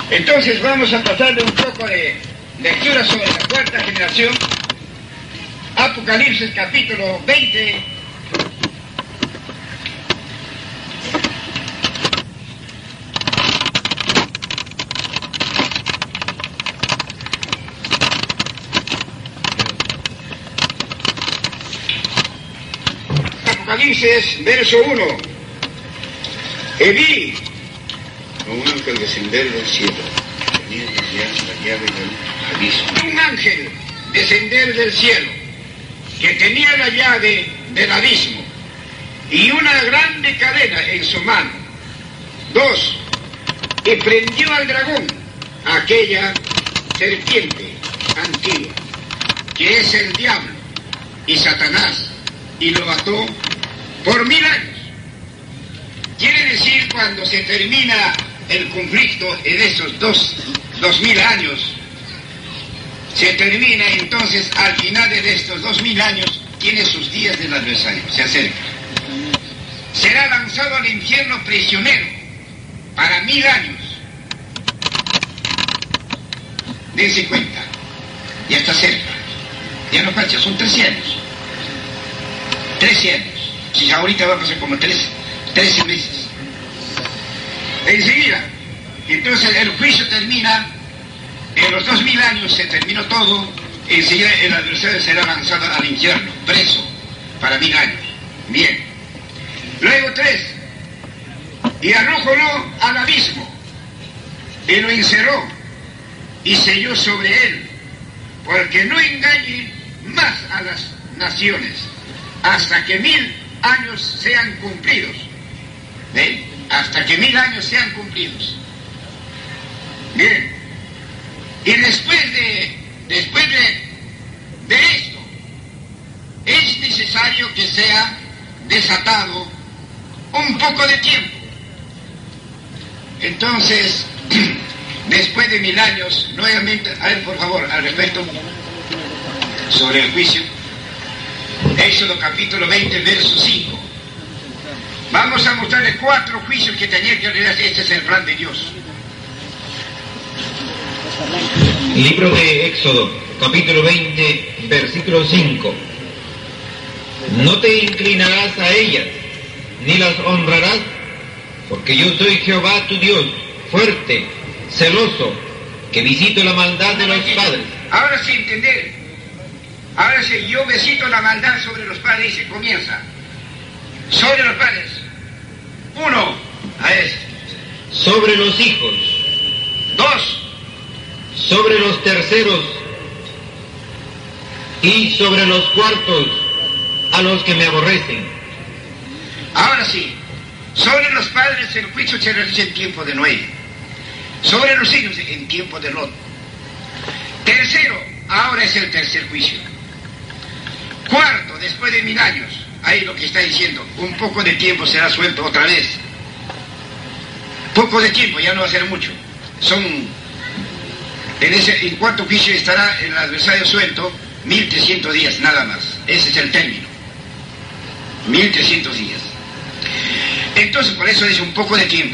Entonces vamos a pasarle un poco de lectura sobre la cuarta generación. Apocalipsis capítulo 20. Apocalipsis, verso 1. Y vi a un ángel descender del cielo, tenía la llave del abismo. Un ángel descender del cielo, que tenía la llave del abismo, y una grande cadena en su mano. 2. Y prendió al dragón, aquella serpiente antigua, que es el diablo y Satanás, y lo ató por 1000 años. Quiere decir, cuando se termina el conflicto en esos 2000 años, se termina entonces, al final de estos 2000 años, tiene sus días del adversario, se acerca. Será lanzado al infierno prisionero para 1000 años. Dense cuenta, ya está cerca, ya no falta, son 13 años. 13 años. Si ahorita va a pasar como 13 meses. Enseguida, entonces el juicio termina, en los 2000 años se terminó todo, enseguida el adversario será lanzado al infierno, preso, para 1000 años. Bien. Luego 3. Y arrójolo al abismo, y lo encerró, y selló sobre él, porque no engañe más a las naciones, hasta que 1000 años sean cumplidos. ¿Ven? Hasta que 1000 años sean cumplidos. Bien. Y después de esto, es necesario que sea desatado un poco de tiempo. Entonces, después de 1000 años, nuevamente, a ver por favor, al respecto, sobre el juicio. Éxodo capítulo 20, verso 5. Vamos a mostrarle 4 juicios que tenía que realizar. Este es el plan de Dios. Libro de Éxodo, capítulo 20, versículo 5. No te inclinarás a ellas, ni las honrarás, porque yo soy Jehová tu Dios, fuerte, celoso, que visito la maldad de los padres. Ahora sí, entender. Ahora sí, yo visito la maldad sobre los padres, y se comienza. Sobre los padres. 1, a este. Sobre los hijos. 2. Sobre los terceros. Y sobre los cuartos, a los que me aborrecen. Ahora sí, sobre los padres el juicio se realiza en tiempo de Noé. Sobre los hijos en tiempo de Lot. Tercero, ahora es el tercer juicio. Cuarto, después de 1000 años, ahí lo que está diciendo, un poco de tiempo será suelto otra vez. Poco de tiempo, ya no va a ser mucho. En cuarto juicio estará el adversario suelto 1300 días, nada más. Ese es el término. 1300 días. Entonces, por eso dice un poco de tiempo.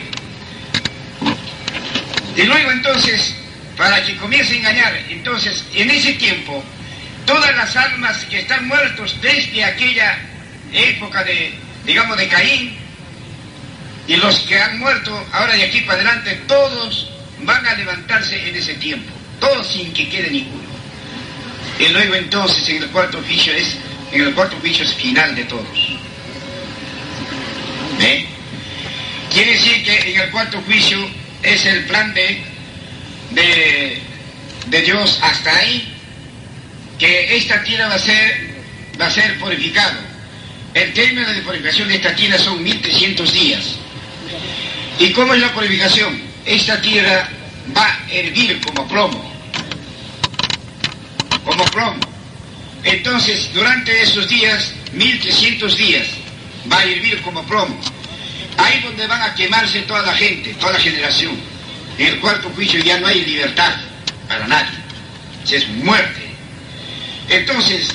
Y luego entonces, para que comience a engañar, entonces, en ese tiempo, todas las almas que están muertos desde aquella época de Caín, y los que han muerto ahora de aquí para adelante, todos van a levantarse en ese tiempo, todos sin que quede ninguno. Y luego entonces en el cuarto juicio es final de todos. ¿Ve? Quiere decir que en el cuarto juicio es el plan de Dios hasta ahí, que esta tierra va a ser purificado. El término de purificación de esta tierra son 1300 días. ¿Y cómo es la purificación? Esta tierra va a hervir como plomo. Como plomo. Entonces, durante esos días, 1300 días, va a hervir como plomo. Ahí donde van a quemarse toda la gente, toda la generación. En el cuarto juicio ya no hay libertad para nadie. Es muerte. Entonces,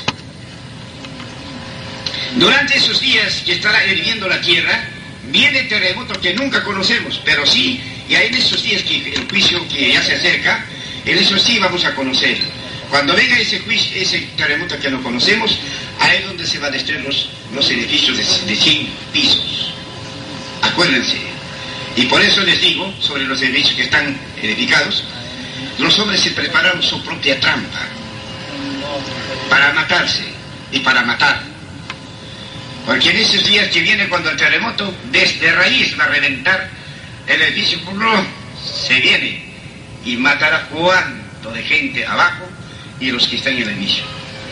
durante esos días que estará hirviendo la tierra, viene terremoto que nunca conocemos, pero sí Y ahí en esos días que el juicio que ya se acerca, en esos sí vamos a conocer. Cuando venga ese juicio, ese terremoto que no conocemos, ahí es donde se van a destruir los edificios de 100 pisos. Acuérdense. Y por eso les digo, sobre los edificios que están edificados, los hombres se prepararon su propia trampa para matarse y para matar. Porque en esos días que viene, cuando el terremoto desde raíz va a reventar el edificio, se viene y matará cuanto de gente abajo y los que están en el edificio.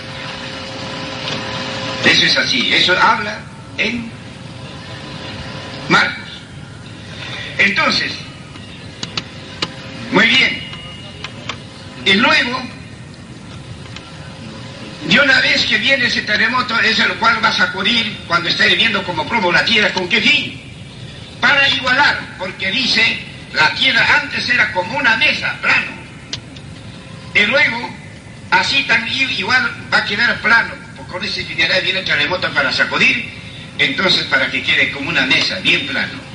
Eso es así, eso habla en Marcos. Entonces, muy bien. Y luego, de una vez que viene ese terremoto, es el cual va a sacudir cuando está hirviendo como plomo la tierra. ¿Con qué fin? Para igualar, porque dice, la tierra antes era como una mesa, plano. Y luego, así tan igual va a quedar plano. Porque con ese finalidad viene el terremoto para sacudir, entonces para que quede como una mesa, bien plano.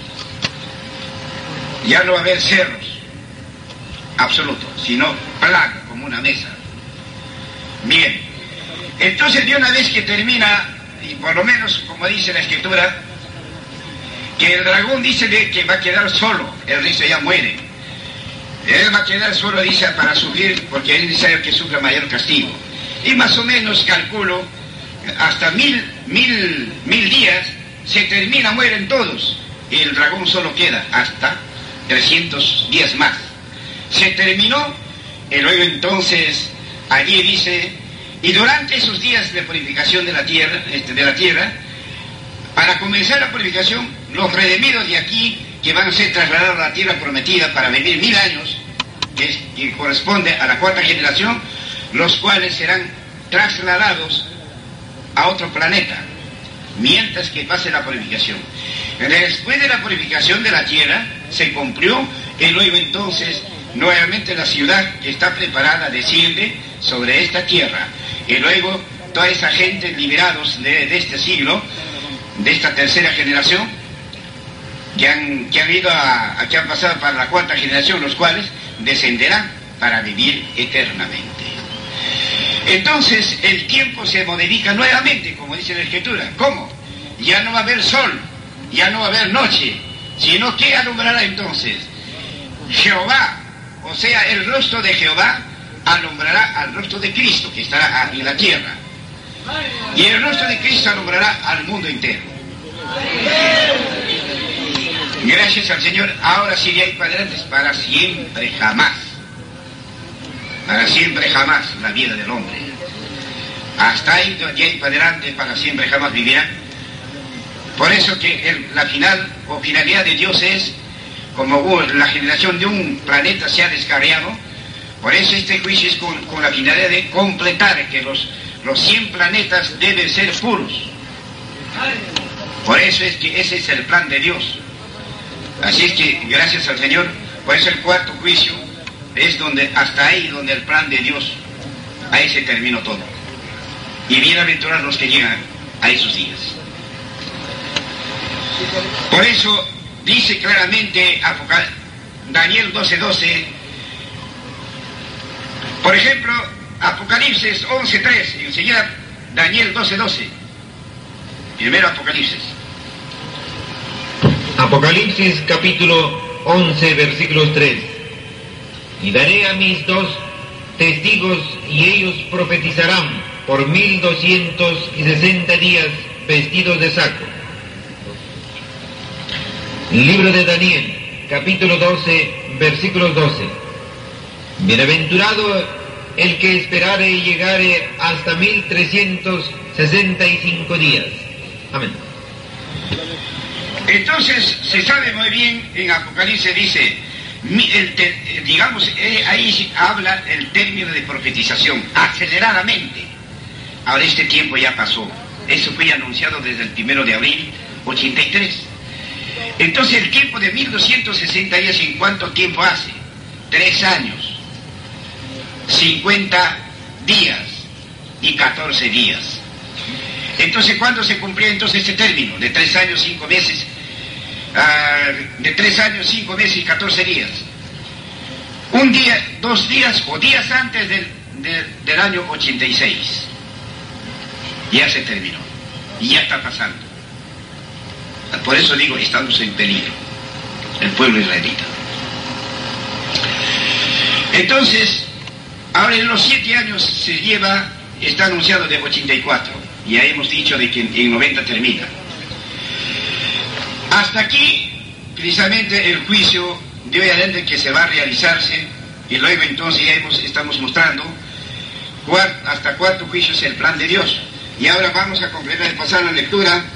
Ya no va a haber cerros absolutos, sino plano, como una mesa. Bien, entonces de una vez que termina, y por lo menos como dice la escritura, que el dragón dice que va a quedar solo, el resto ya muere. Él va a quedar solo, dice, para sufrir, porque él dice que sufra mayor castigo. Y más o menos calculo, hasta mil días, se termina, mueren todos, y el dragón solo queda hasta 300 días más. Se terminó, y luego entonces allí dice, y durante esos días de purificación de la tierra, para comenzar la purificación, los redimidos de aquí, que van a ser trasladados a la tierra prometida para vivir 1000 años, que corresponde a la 4ª generación, los cuales serán trasladados a otro planeta, mientras que pase la purificación. Después de la purificación de la tierra, se cumplió, y luego entonces, nuevamente la ciudad que está preparada desciende sobre esta tierra, y luego toda esa gente liberados de este siglo, de esta 3ª generación, que han pasado para la 4ª generación, los cuales descenderán para vivir eternamente. Entonces el tiempo se modifica nuevamente, como dice la escritura. ¿Cómo? Ya no va a haber sol, ya no va a haber noche, sino que alumbrará entonces Jehová, o sea, el rostro de Jehová alumbrará al rostro de Cristo, que estará en la tierra, y el rostro de Cristo alumbrará al mundo entero. Gracias al Señor. Ahora sí, de ahí para adelante, para siempre jamás. Para siempre jamás la vida del hombre. Hasta ahí, de ahí para adelante, para siempre jamás vivirá. Por eso que la finalidad de Dios es, como la generación de un planeta se ha descarriado, por eso este juicio es con la finalidad de completar que los 100 planetas deben ser puros. Por eso es que ese es el plan de Dios. Así es que, gracias al Señor, por eso el 4º juicio es donde, hasta ahí, donde el plan de Dios, ahí se terminó todo. Y bienaventurados los que llegan a esos días. Por eso dice claramente Daniel 12:12, por ejemplo, Apocalipsis 11:3, y enseguida Daniel 12:12. Primero Apocalipsis. Apocalipsis capítulo 11, versículos 3. Y daré a mis 2 testigos, y ellos profetizarán por 1260 días vestidos de saco. Libro de Daniel, capítulo 12, versículos 12. Bienaventurado el que esperare y llegare hasta 1365 días. Amén. Entonces se sabe muy bien, en Apocalipsis dice, ahí habla el término de profetización, aceleradamente. Ahora este tiempo ya pasó, eso fue anunciado desde el 1 de abril 83. Entonces el tiempo de 1260 días, ¿en cuánto tiempo hace? 3 años, 50 días y 14 días. Entonces, ¿cuándo se cumplió entonces este término? De 3 años, 5 meses de 3 años, 5 meses y 14 días. Un día, 2 días o días antes del año 86. Ya se terminó. Y ya está pasando. Por eso digo, estamos en peligro, el pueblo israelita. Entonces, ahora en los 7 años se lleva, está anunciado de 84. Ya hemos dicho de que en 90 termina. Hasta aquí, precisamente, el juicio de hoy adelante que se va a realizarse, y luego entonces ya estamos mostrando hasta cuarto juicio es el plan de Dios. Y ahora vamos a completar de pasar la lectura.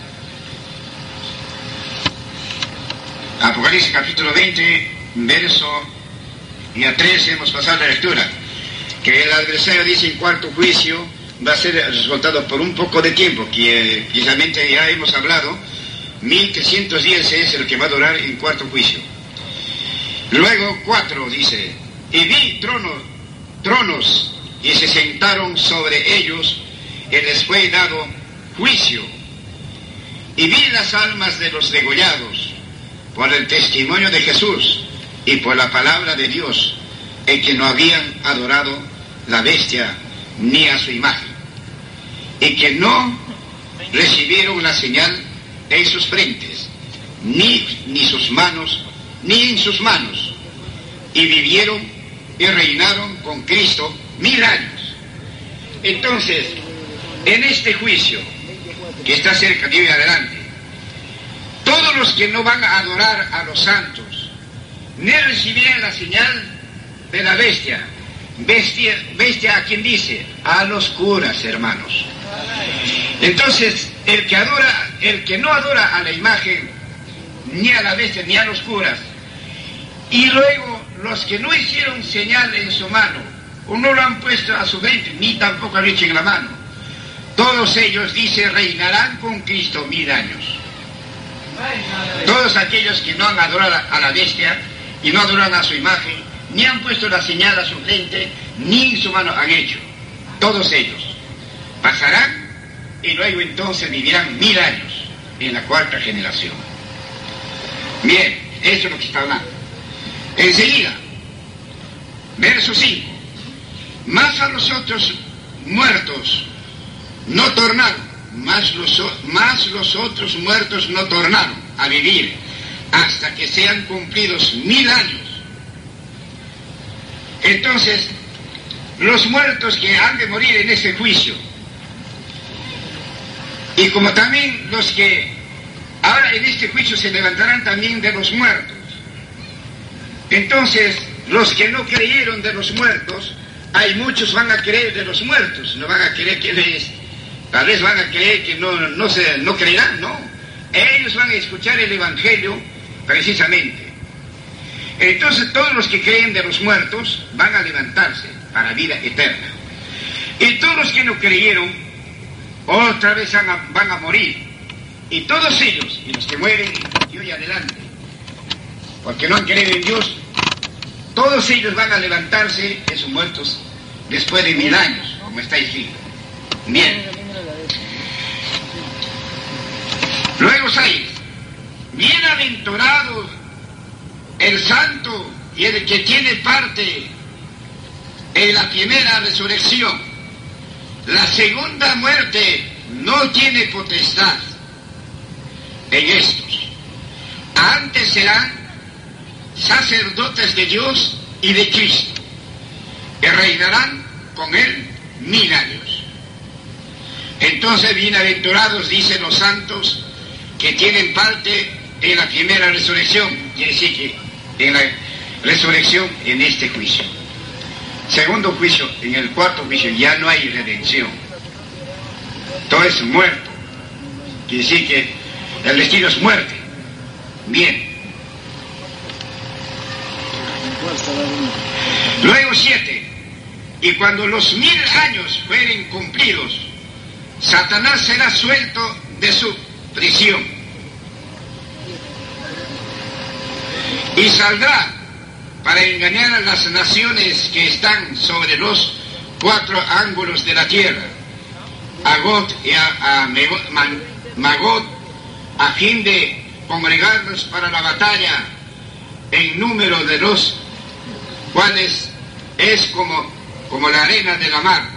Apocalipsis capítulo 20, verso a 13, hemos pasado la lectura. Que el adversario dice en cuarto juicio va a ser resultado por un poco de tiempo, que precisamente ya hemos hablado, 1300 días es el que va a durar en cuarto juicio. Luego 4 dice, y vi tronos, y se sentaron sobre ellos, y les fue dado juicio. Y vi las almas de los degollados por el testimonio de Jesús y por la palabra de Dios, en que no habían adorado la bestia ni a su imagen, y que no recibieron la señal en sus frentes, ni sus manos, ni en sus manos, y vivieron y reinaron con Cristo 1000 años. Entonces, en este juicio que está cerca de hoy adelante, todos los que no van a adorar a los santos, ni recibirán la señal de la bestia. Bestia a quien dice, a los curas, hermanos. Entonces, el que no adora a la imagen, ni a la bestia, ni a los curas, y luego los que no hicieron señal en su mano, o no lo han puesto a su frente, ni tampoco lo echen en la mano, todos ellos, dice, reinarán con Cristo 1000 años. Todos aquellos que no han adorado a la bestia y no adoran a su imagen, ni han puesto la señal a su frente, ni en su mano han hecho. Todos ellos pasarán y luego entonces vivirán 1000 años en la cuarta generación. Bien, eso es lo que está hablando. Enseguida, verso 5. Más a los otros muertos no tornaron, más los otros muertos no tornaron a vivir hasta que sean cumplidos 1000 años. Entonces, los muertos que han de morir en este juicio, y como también los que ahora en este juicio se levantarán también de los muertos. Entonces, los que no creyeron de los muertos, hay muchos van a creer de los muertos, no van a creer tal vez van a creer que no creerán, no. Ellos van a escuchar el Evangelio precisamente. Entonces todos los que creen de los muertos van a levantarse para vida eterna. Y todos los que no creyeron, otra vez van a morir. Y todos ellos, y los que mueren de hoy adelante, porque no han creído en Dios, todos ellos van a levantarse, esos muertos, después de 1000 años, como está escrito. Bien. Luego 6. Bienaventurado el santo y el que tiene parte en la primera resurrección. La segunda muerte no tiene potestad en estos. Antes serán sacerdotes de Dios y de Cristo, que reinarán con él 1000 años. Entonces, bienaventurados, dicen los santos, que tienen parte en la primera resurrección, quiere decir que en la resurrección en este juicio. Segundo juicio, en el cuarto juicio ya no hay redención. Todo es muerto. Quiere decir que el destino es muerte. Bien. Luego 7. Y cuando los 1000 años fueren cumplidos, Satanás será suelto de su prisión y saldrá para engañar a las naciones que están sobre los 4 ángulos de la tierra, a Gog y a Magog, a fin de congregarnos para la batalla en número de los cuales es como la arena de la mar.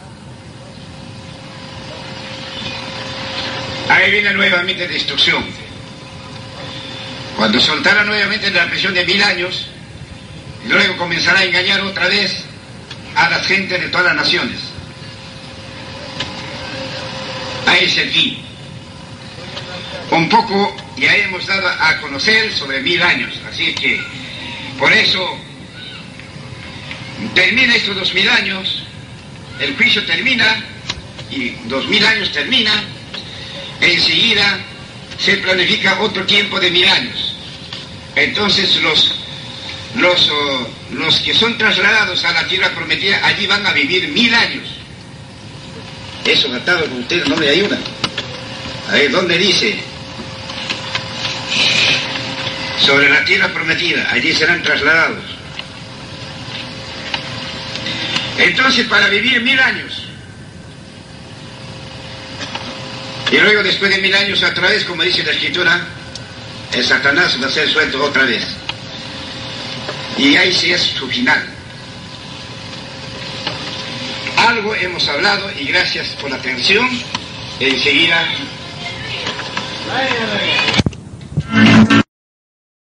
Ahí viene nuevamente destrucción. Cuando soltara nuevamente la presión de 1000 años, luego comenzará a engañar otra vez a las gentes de todas las naciones. Ahí es el fin. Un poco ya hemos dado a conocer sobre 1000 años, así que por eso termina estos 2000 años, el juicio termina y 2000 años termina, enseguida se planifica otro tiempo de 1000 años. Entonces los que son trasladados a la tierra prometida, allí van a vivir 1000 años. Eso tratado con ustedes no me ayuda. A ver, ¿dónde dice? Sobre la tierra prometida, allí serán trasladados. Entonces, para vivir 1000 años. Y luego, después de 1000 años, otra vez, como dice la Escritura, el Satanás va a ser suelto otra vez. Y ahí sí es su final. Algo hemos hablado y gracias por la atención. Enseguida